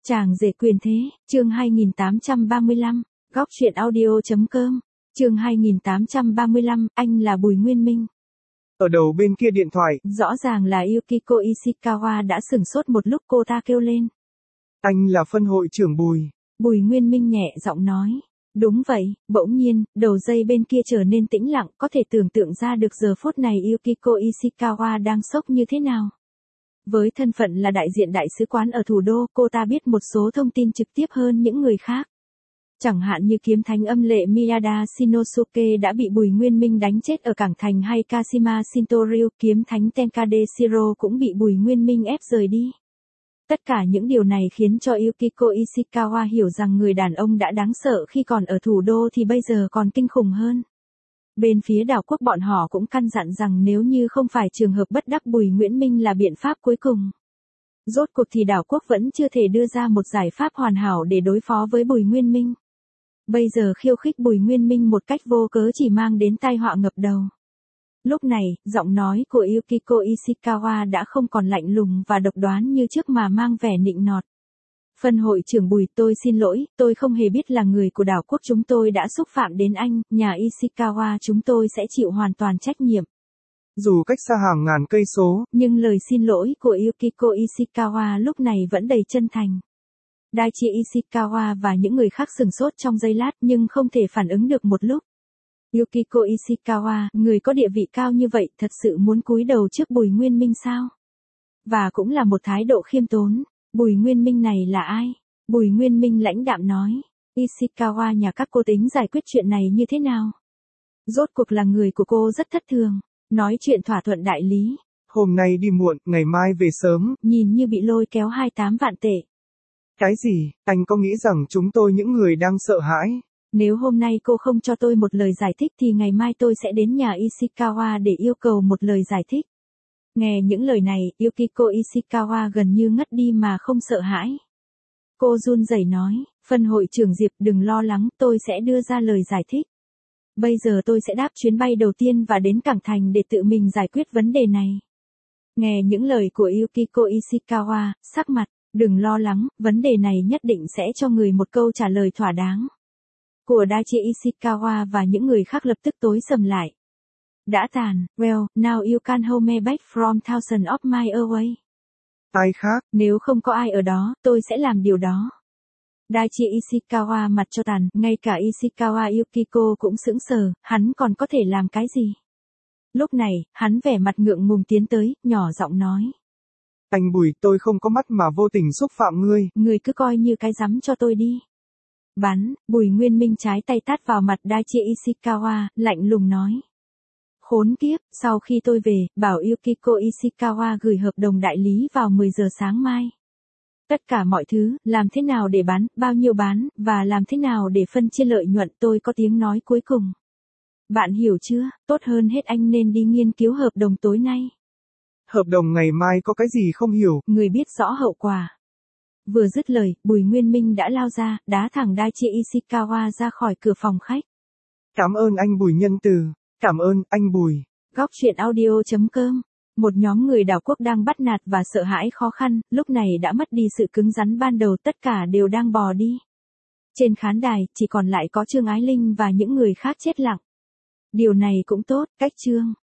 Chàng rể quyền thế, chương 2835, góc truyện audio.com, chương 2835, anh là Bùi Nguyên Minh. Ở đầu bên kia điện thoại, Rõ ràng là Yukiko Ishikawa đã sửng sốt một lúc, cô ta kêu lên. Anh là phân hội trưởng Bùi. Bùi Nguyên Minh nhẹ giọng nói. Đúng vậy, bỗng nhiên, đầu dây bên kia trở nên tĩnh lặng, có thể tưởng tượng ra được giờ phút này Yukiko Ishikawa đang sốc như thế nào. Với thân phận là đại diện đại sứ quán ở thủ đô, cô ta biết một số thông tin trực tiếp hơn những người khác. Chẳng hạn như kiếm thánh âm lệ Miyada Shinosuke đã bị Bùi Nguyên Minh đánh chết ở cảng thành, hay Kashima Shintoryu, kiếm thánh Tenkade Shiro cũng bị Bùi Nguyên Minh ép rời đi. Tất cả những điều này khiến cho Yukiko Ishikawa hiểu rằng người đàn ông đã đáng sợ khi còn ở thủ đô thì bây giờ còn kinh khủng hơn. Bên phía đảo quốc bọn họ cũng căn dặn rằng nếu như không phải trường hợp bất đắc, Bùi Nguyễn Minh là biện pháp cuối cùng. Rốt cuộc thì đảo quốc vẫn chưa thể đưa ra một giải pháp hoàn hảo để đối phó với Bùi Nguyên Minh. Bây giờ khiêu khích Bùi Nguyên Minh một cách vô cớ chỉ mang đến tai họa ngập đầu. Lúc này, giọng nói của Yukiko Ishikawa đã không còn lạnh lùng và độc đoán như trước mà mang vẻ nịnh nọt. Phân hội trưởng Bùi, tôi xin lỗi, tôi không hề biết là người của đảo quốc chúng tôi đã xúc phạm đến anh, nhà Ishikawa chúng tôi sẽ chịu hoàn toàn trách nhiệm. Dù cách xa hàng ngàn cây số, nhưng lời xin lỗi của Yukiko Ishikawa lúc này vẫn đầy chân thành. Daichi Ishikawa và những người khác sửng sốt trong giây lát nhưng không thể phản ứng được một lúc. Yukiko Ishikawa, người có địa vị cao như vậy, thật sự muốn cúi đầu trước Bùi Nguyên Minh sao? Và cũng là một thái độ khiêm tốn. Bùi Nguyên Minh này là ai? Bùi Nguyên Minh lãnh đạm nói. Ishikawa, nhà các cô tính giải quyết chuyện này như thế nào? Rốt cuộc là người của cô rất thất thường. Nói chuyện thỏa thuận đại lý. Hôm nay đi muộn, ngày mai về sớm. Nhìn như bị lôi kéo 28 vạn tệ. Cái gì? Anh có nghĩ rằng chúng tôi những người đang sợ hãi? Nếu hôm nay cô không cho tôi một lời giải thích thì ngày mai tôi sẽ đến nhà Ishikawa để yêu cầu một lời giải thích. Nghe những lời này, Yukiko Ishikawa gần như ngất đi mà không sợ hãi. Cô run rẩy nói, phân hội trưởng Diệp, đừng lo lắng, tôi sẽ đưa ra lời giải thích. Bây giờ tôi sẽ đáp chuyến bay đầu tiên và đến cảng thành để tự mình giải quyết vấn đề này. Nghe những lời của Yukiko Ishikawa, sắc mặt, đừng lo lắng, vấn đề này nhất định sẽ cho người một câu trả lời thỏa đáng. Của Daichi Ishikawa và những người khác lập tức tối sầm lại. Đã tàn, well, now you can hold me back from thousands of miles away. Ai khác? Nếu không có ai ở đó, tôi sẽ làm điều đó. Daichi Ishikawa mặt cho tàn, ngay cả Ishikawa Yukiko cũng sững sờ, hắn còn có thể làm cái gì? Lúc này, hắn vẻ mặt ngượng ngùng tiến tới, nhỏ giọng nói. Anh Bùi, tôi không có mắt mà vô tình xúc phạm ngươi. Ngươi cứ coi như cái rắm cho tôi đi. Bắn, Bùi Nguyên Minh trái tay tát vào mặt Daichi Ishikawa, lạnh lùng nói. Khốn kiếp, sau khi tôi về, bảo Yukiko Ishikawa gửi hợp đồng đại lý vào 10 giờ sáng mai. Tất cả mọi thứ, làm thế nào để bán, bao nhiêu bán, và làm thế nào để phân chia lợi nhuận, tôi có tiếng nói cuối cùng. Bạn hiểu chưa, tốt hơn hết anh nên đi nghiên cứu hợp đồng tối nay. Hợp đồng ngày mai có cái gì không hiểu? Người biết rõ hậu quả. Vừa dứt lời, Bùi Nguyên Minh đã lao ra, đá thẳng Daichi Ishikawa ra khỏi cửa phòng khách. Cảm ơn anh Bùi nhân từ. Cảm ơn, anh Bùi. Góc truyện audio.com. Một nhóm người đảo quốc đang bắt nạt và sợ hãi khó khăn, lúc này đã mất đi sự cứng rắn ban đầu, tất cả đều đang bò đi. Trên khán đài, chỉ còn lại có Trương Ái Linh và những người khác chết lặng. Điều này cũng tốt, cách Trương